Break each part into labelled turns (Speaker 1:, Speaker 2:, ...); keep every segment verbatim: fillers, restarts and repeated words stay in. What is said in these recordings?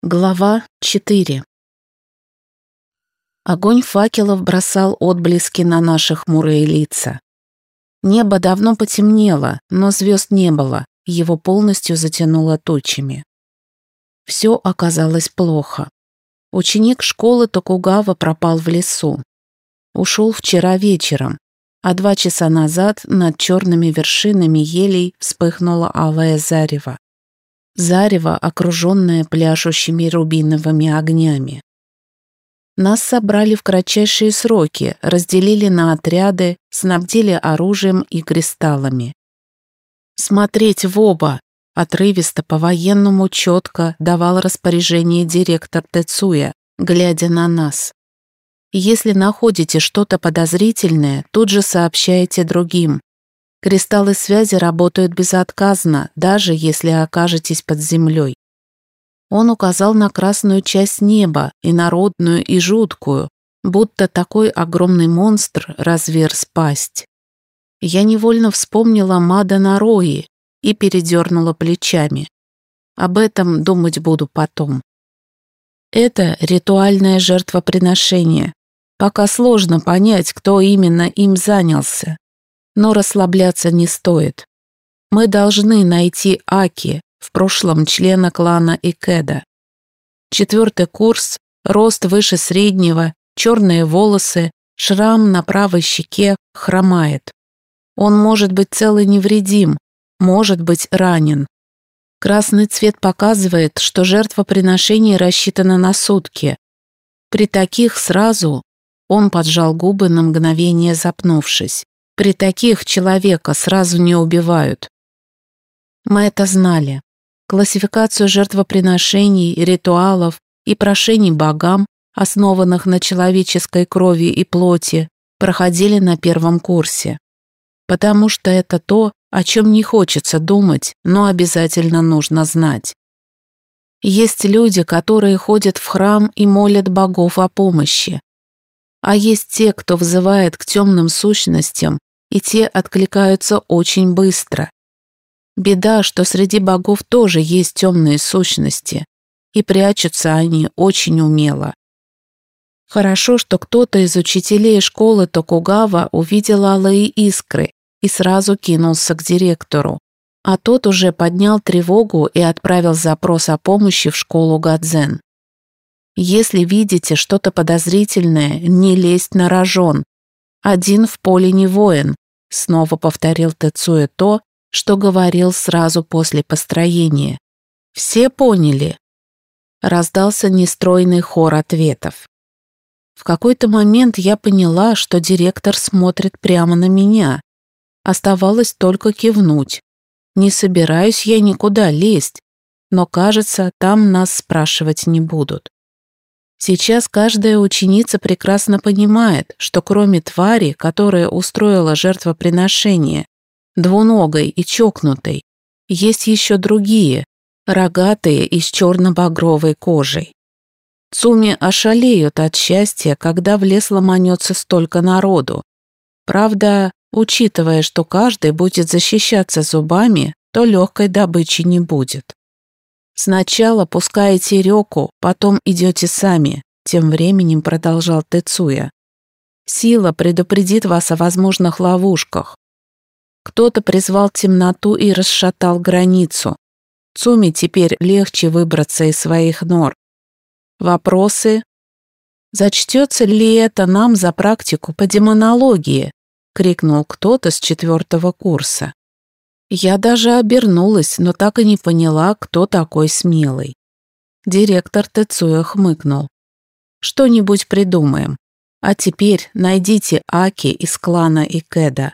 Speaker 1: Глава четыре. Огонь факелов бросал отблески на наши хмурые лица. Небо давно потемнело, но звезд не было, его полностью затянуло тучами. Все оказалось плохо. Ученик школы Токугава пропал в лесу. Ушел вчера вечером, а два часа назад над черными вершинами елей вспыхнуло алое зарево. Зарево, окруженное пляшущими рубиновыми огнями. Нас собрали в кратчайшие сроки, разделили на отряды, снабдили оружием и кристаллами. «Смотреть в оба!» — отрывисто по-военному четко давал распоряжение директор Тецуя, глядя на нас. «Если находите что-то подозрительное, тут же сообщайте другим. Кристаллы связи работают безотказно, даже если окажетесь под землей». Он указал на красную часть неба, инородную и жуткую, будто такой огромный монстр разверз пасть. Я невольно вспомнила Мада Нарои и передернула плечами. Об этом думать буду потом. Это ритуальное жертвоприношение. Пока сложно понять, кто именно им занялся. Но расслабляться не стоит. Мы должны найти Аки, в прошлом члена клана Икеда. Четвертый курс, рост выше среднего, черные волосы, шрам на правой щеке хромает. Он может быть цел и невредим, может быть ранен. Красный цвет показывает, что жертвоприношение рассчитано на сутки. При таких сразу, он поджал губы на мгновение запнувшись. При таких человека сразу не убивают. Мы это знали. Классификацию жертвоприношений, ритуалов и прошений богам, основанных на человеческой крови и плоти, проходили на первом курсе. Потому что это то, о чем не хочется думать, но обязательно нужно знать. Есть люди, которые ходят в храм и молят богов о помощи. А есть те, кто взывает к темным сущностям, и те откликаются очень быстро. Беда, что среди богов тоже есть темные сущности, и прячутся они очень умело. Хорошо, что кто-то из учителей школы Токугава увидел алые искры и сразу кинулся к директору, а тот уже поднял тревогу и отправил запрос о помощи в школу Гадзен. Если видите что-то подозрительное, не лезть на рожон. Один в поле не воин, снова повторил Тецуя то, что говорил сразу после построения. Все поняли? Раздался нестройный хор ответов. В какой-то момент я поняла, что директор смотрит прямо на меня. Оставалось только кивнуть. Не собираюсь я никуда лезть, но, кажется, там нас спрашивать не будут. Сейчас каждая ученица прекрасно понимает, что кроме твари, которая устроила жертвоприношение, двуногой и чокнутой, есть еще другие, рогатые и с черно-багровой кожей. Цуми ошалеют от счастья, когда в лес ломанется столько народу. Правда, учитывая, что каждый будет защищаться зубами, то легкой добычи не будет. «Сначала пускаете реку, потом идете сами», тем временем продолжал Тецуя. «Сила предупредит вас о возможных ловушках. Кто-то призвал темноту и расшатал границу. Цуми теперь легче выбраться из своих нор. Вопросы? Зачтется ли это нам за практику по демонологии?» крикнул кто-то с четвертого курса. Я даже обернулась, но так и не поняла, кто такой смелый. Директор Тецуя хмыкнул. «Что-нибудь придумаем. А теперь найдите Аки из клана Икеда».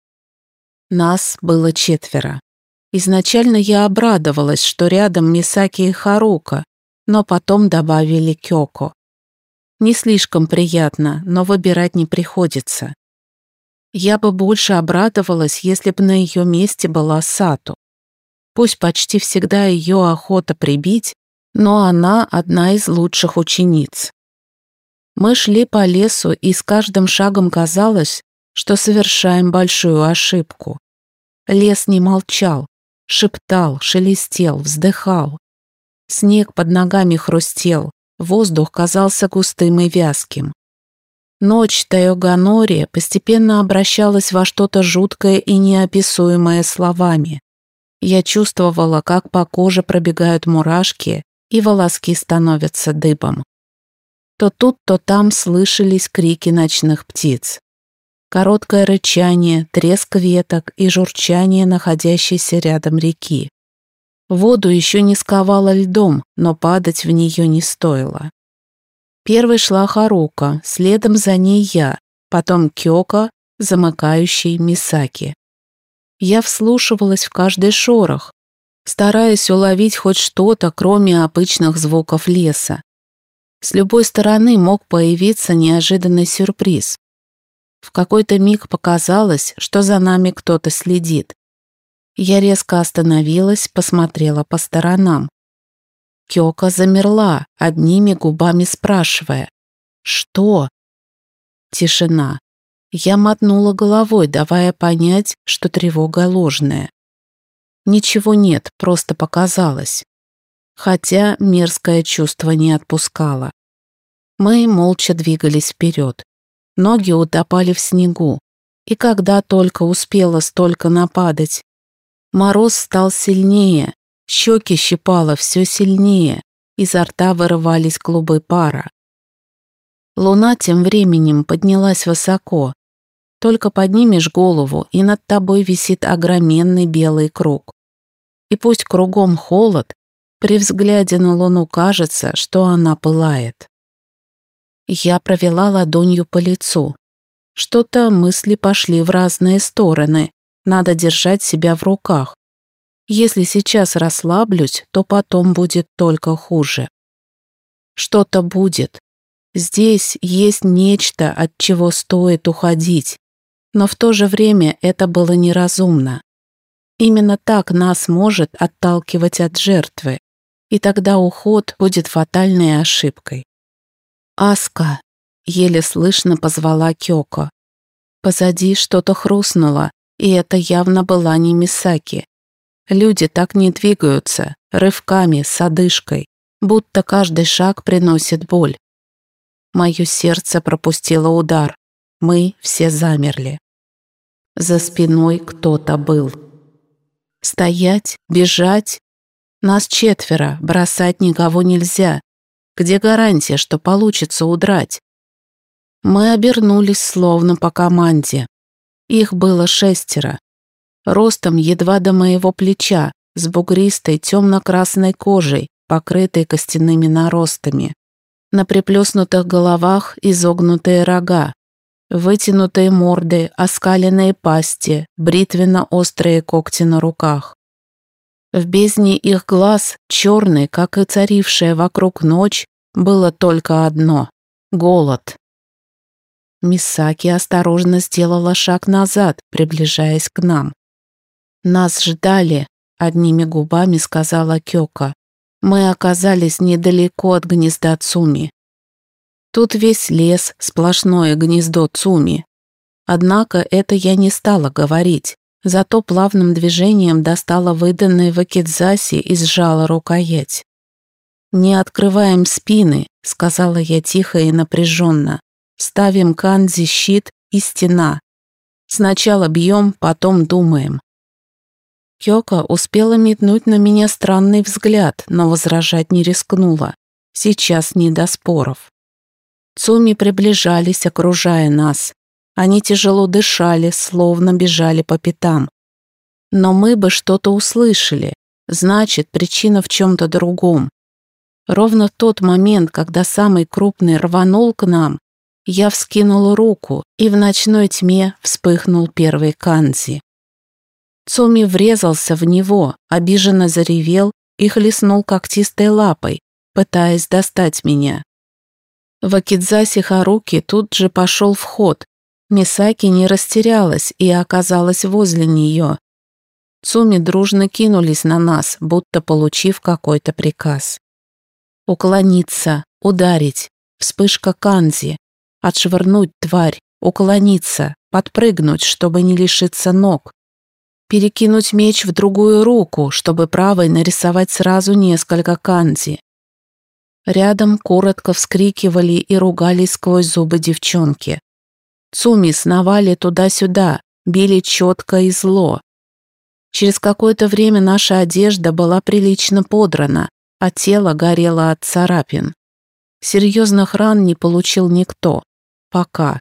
Speaker 1: Нас было четверо. Изначально я обрадовалась, что рядом Мисаки и Харука, но потом добавили Кёко. Не слишком приятно, но выбирать не приходится. Я бы больше обрадовалась, если бы на ее месте была Сато. Пусть почти всегда ее охота прибить, но она одна из лучших учениц. Мы шли по лесу, и с каждым шагом казалось, что совершаем большую ошибку. Лес не молчал, шептал, шелестел, вздыхал. Снег под ногами хрустел, воздух казался густым и вязким. Ночь Тайоганори постепенно обращалась во что-то жуткое и неописуемое словами. Я чувствовала, как по коже пробегают мурашки, и волоски становятся дыбом. То тут, то там слышались крики ночных птиц. Короткое рычание, треск веток и журчание находящейся рядом реки. Воду еще не сковало льдом, но падать в нее не стоило. Первой шла Харука, следом за ней я, потом Кёка, замыкающий Мисаки. Я вслушивалась в каждый шорох, стараясь уловить хоть что-то, кроме обычных звуков леса. С любой стороны мог появиться неожиданный сюрприз. В какой-то миг показалось, что за нами кто-то следит. Я резко остановилась, посмотрела по сторонам. Кёка замерла, одними губами спрашивая: «Что?» Тишина. Я мотнула головой, давая понять, что тревога ложная. Ничего нет, просто показалось. Хотя мерзкое чувство не отпускало. Мы молча двигались вперед. Ноги утопали в снегу. И когда только успела столько нападать, мороз стал сильнее, щеки щипало все сильнее, изо рта вырывались клубы пара. Луна тем временем поднялась высоко. Только поднимешь голову, и над тобой висит огроменный белый круг. И пусть кругом холод, при взгляде на луну кажется, что она пылает. Я провела ладонью по лицу. Что-то мысли пошли в разные стороны. Надо держать себя в руках. Если сейчас расслаблюсь, то потом будет только хуже. Что-то будет. Здесь есть нечто, от чего стоит уходить. Но в то же время это было неразумно. Именно так нас может отталкивать от жертвы. И тогда уход будет фатальной ошибкой. «Аска!» — еле слышно позвала Кёко. Позади что-то хрустнуло, и это явно была не Мисаки. Люди так не двигаются, рывками, с одышкой, будто каждый шаг приносит боль. Мое сердце пропустило удар. Мы все замерли. За спиной кто-то был. Стоять, бежать? Нас четверо, бросать никого нельзя. Где гарантия, что получится удрать? Мы обернулись словно по команде. Их было шестеро. Ростом едва до моего плеча, с бугристой темно-красной кожей, покрытой костяными наростами. На приплюснутых головах изогнутые рога, вытянутые морды, оскаленные пасти, бритвенно-острые когти на руках. В бездне их глаз, черный, как и царившая вокруг ночь, было только одно — голод. Мисаки осторожно сделала шаг назад, приближаясь к нам. «Нас ждали», — одними губами сказала Кёка. «Мы оказались недалеко от гнезда Цуми. Тут весь лес, сплошное гнездо Цуми. Однако это я не стала говорить, зато плавным движением достала выданный вакидзаси и сжала рукоять. «Не открываем спины», — сказала я тихо и напряженно. «Ставим канзи, щит и стена. Сначала бьем, потом думаем». Кёка успела метнуть на меня странный взгляд, но возражать не рискнула. Сейчас не до споров. Цуми приближались, окружая нас. Они тяжело дышали, словно бежали по пятам. Но мы бы что-то услышали. Значит, причина в чем-то другом. Ровно в тот момент, когда самый крупный рванул к нам, я вскинула руку, и в ночной тьме вспыхнул первый канзи. Цуми врезался в него, обиженно заревел и хлестнул когтистой лапой, пытаясь достать меня. Вакидзаси Харуки тут же пошел в ход. Мисаки не растерялась и оказалась возле нее. Цуми дружно кинулись на нас, будто получив какой-то приказ. Уклониться, ударить, вспышка канзи, отшвырнуть тварь, уклониться, подпрыгнуть, чтобы не лишиться ног. перекинуть меч в другую руку, чтобы правой нарисовать сразу несколько канзи. Рядом коротко вскрикивали и ругались сквозь зубы девчонки. Цуми сновали туда-сюда, били четко и зло. Через какое-то время наша одежда была прилично подрана, а тело горело от царапин. Серьезных ран не получил никто. Пока.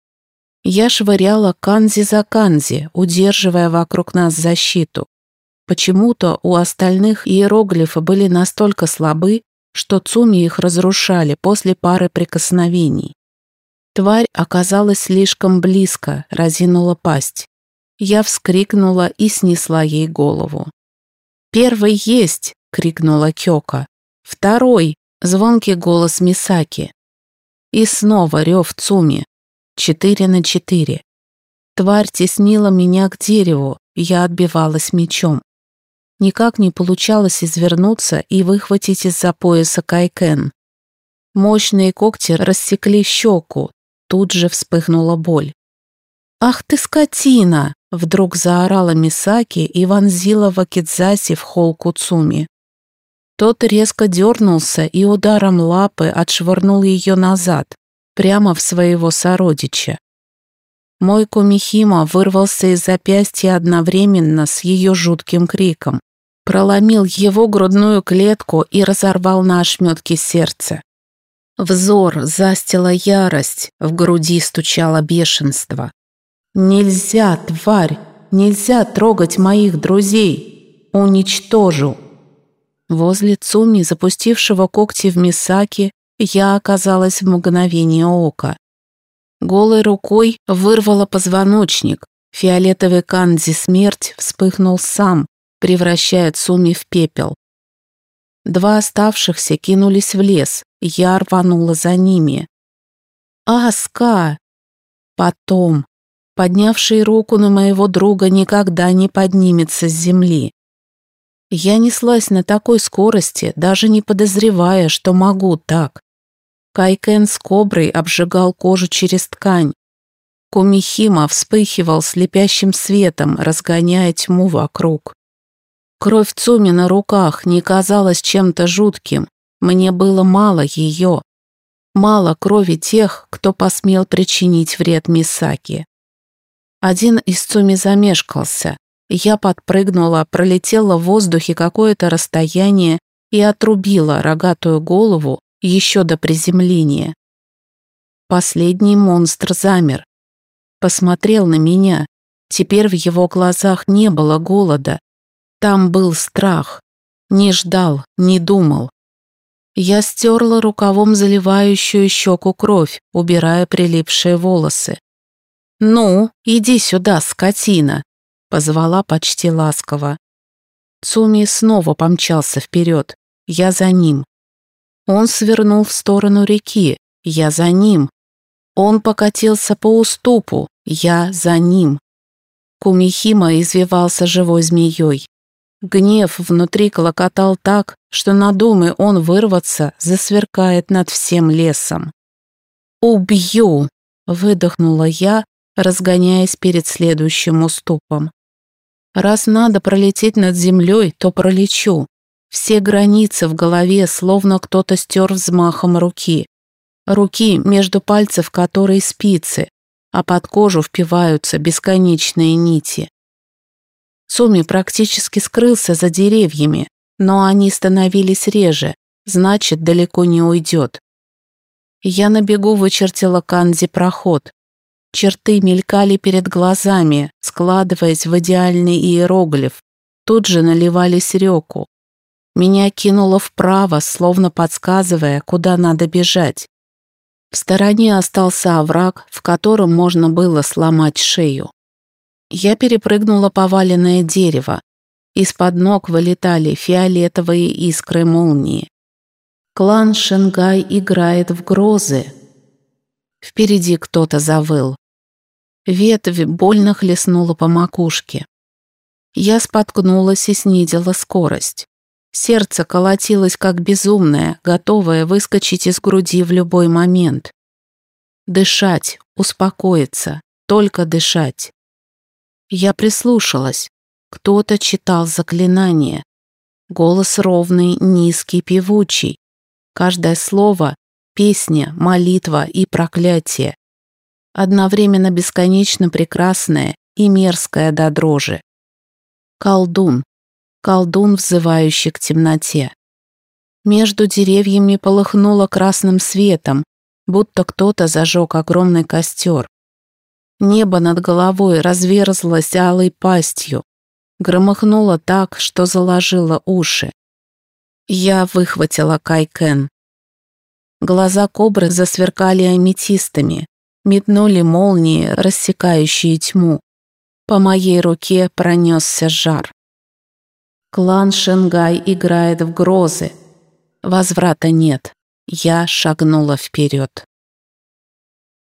Speaker 1: Я швыряла канзи за канзи, удерживая вокруг нас защиту. Почему-то у остальных иероглифы были настолько слабы, что Цуми их разрушали после пары прикосновений. Тварь оказалась слишком близко, разинула пасть. Я вскрикнула и снесла ей голову. «Первый есть!» — крикнула Кёка. «Второй!» — звонкий голос Мисаки. И снова рев Цуми. Четыре на четыре. Тварь теснила меня к дереву, я отбивалась мечом. Никак не получалось извернуться и выхватить из-за пояса кайкен. Мощные когти рассекли щеку, тут же вспыхнула боль. «Ах ты скотина!» — вдруг заорала Мисаки и вонзила вакидзаси в холку Цуми. Тот резко дернулся и ударом лапы отшвырнул ее назад, прямо в своего сородича. Мой кумихима вырвался из запястья одновременно с ее жутким криком, проломил его грудную клетку и разорвал на ошметки сердце. Взор застила ярость, в груди стучало бешенство. «Нельзя, тварь, нельзя трогать моих друзей! Уничтожу!» Возле Цуми, запустившего когти в Мисаки, я оказалась в мгновение ока. Голой рукой вырвала позвоночник, фиолетовый канзи смерть вспыхнул сам, превращая Цуми в пепел. Два оставшихся кинулись в лес, я рванула за ними. «Аска!» Потом, поднявший руку на моего друга, никогда не поднимется с земли. Я неслась на такой скорости, даже не подозревая, что могу так. Кайкен с коброй обжигал кожу через ткань. Кумихима вспыхивал слепящим светом, разгоняя тьму вокруг. Кровь Цуми на руках не казалась чем-то жутким, мне было мало ее. Мало крови тех, кто посмел причинить вред Мисаки. Один из Цуми замешкался. Я подпрыгнула, пролетела в воздухе какое-то расстояние и отрубила рогатую голову еще до приземления. Последний монстр замер. Посмотрел на меня. Теперь в его глазах не было голода. Там был страх. Не ждал, не думал. Я стерла рукавом заливающую щеку кровь, убирая прилипшие волосы. «Ну, иди сюда, скотина!» — позвала почти ласково. Цуми снова помчался вперед. Я за ним. Он свернул в сторону реки. Я за ним. Он покатился по уступу. Я за ним. Кумихима извивался живой змеей. Гнев внутри клокотал так, что надумай он вырваться, засверкает над всем лесом. «Убью!» — выдохнула я, разгоняясь перед следующим уступом. «Раз надо пролететь над землей, то пролечу. Все границы в голове словно кто-то стер взмахом руки. Руки, между пальцев которой спицы, а под кожу впиваются бесконечные нити. Цуми практически скрылся за деревьями, но они становились реже, значит, далеко не уйдет. Я на бегу вычертила канзи проход. Черты мелькали перед глазами, складываясь в идеальный иероглиф, тут же наливались реку. Меня кинуло вправо, словно подсказывая, куда надо бежать. В стороне остался овраг, в котором можно было сломать шею. Я перепрыгнула поваленное дерево. Из-под ног вылетали фиолетовые искры молнии. Клан Шенгай играет в грозы. Впереди кто-то завыл. Ветвь больно хлестнула по макушке. Я споткнулась и снизила скорость. Сердце колотилось как безумное, готовое выскочить из груди в любой момент. Дышать, успокоиться, только дышать. Я прислушалась. Кто-то читал заклинание. Голос ровный, низкий, певучий. Каждое слово — песня, молитва и проклятие. Одновременно бесконечно прекрасное и мерзкое до дрожи. Колдун. Колдун, взывающий к темноте. Между деревьями полыхнуло красным светом, будто кто-то зажег огромный костер. Небо над головой разверзлось алой пастью, громыхнуло так, что заложило уши. Я выхватила кайкен. Глаза кобры засверкали аметистами, метнули молнии, рассекающие тьму. По моей руке пронесся жар. Клан Шенгай играет в грозы. Возврата нет. Я шагнула вперед.